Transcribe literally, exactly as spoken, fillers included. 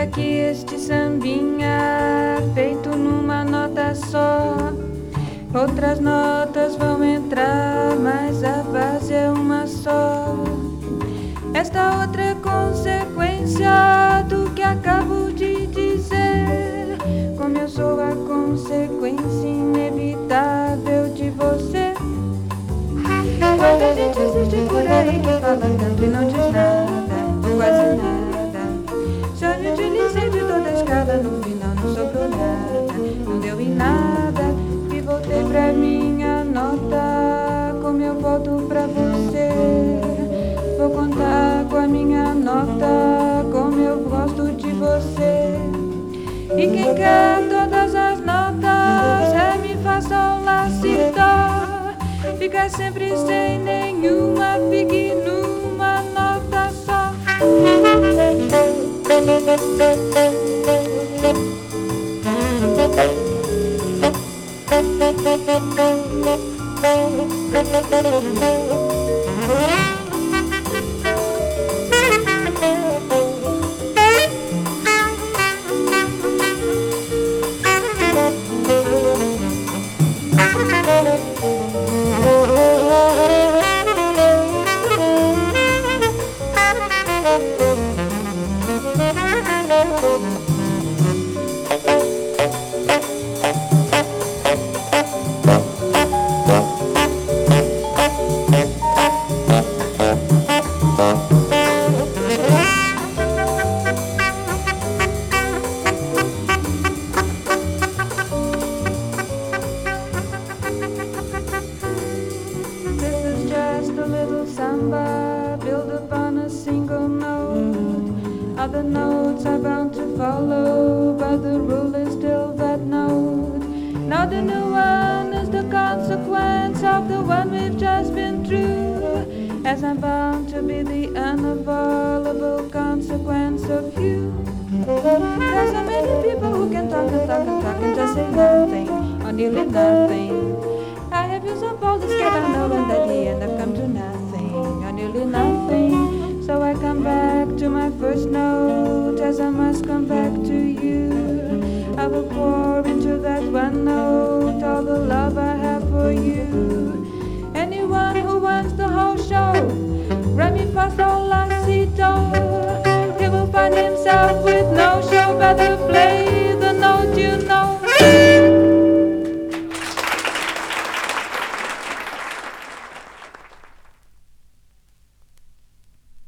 aqui este sambinha feito numa nota só. Outras notas vão entrar, mas a base é uma só. Esta outra é consequência do que acabo de dizer. Como eu sou a consequência inevitável de você. Quanta gente existe por aí que fala tanto e não diz nada, ou quase nada. Já me utilizei de toda a escada, no final não sobrou nada, não deu em nada. E voltei pra minha nota, como eu volto pra você. Vou contar com a minha nota, como eu gosto de você. E quem quer todas as notas, ré, mi, fá, sol, lá, si, dó, fica sempre sem nenhuma, fique numa nota só. Samba built upon a single note. Other notes are bound to follow, but the rule is still that note. Now the new one is the consequence of the one we've just been through, as I'm bound to be the unavoidable consequence of you. There's so many people who can talk and talk and talk and just say nothing, or nearly nothing. I have used up all the skate I know, and at the end I've come to nothing, or nearly nothing. So I come back to my first note, as I must come back to you. I will pour into that one note all the love I have for you. Anyone who wants the whole show, ré, mi, fá, sol, lá, si, do, he will find himself with no show but the play.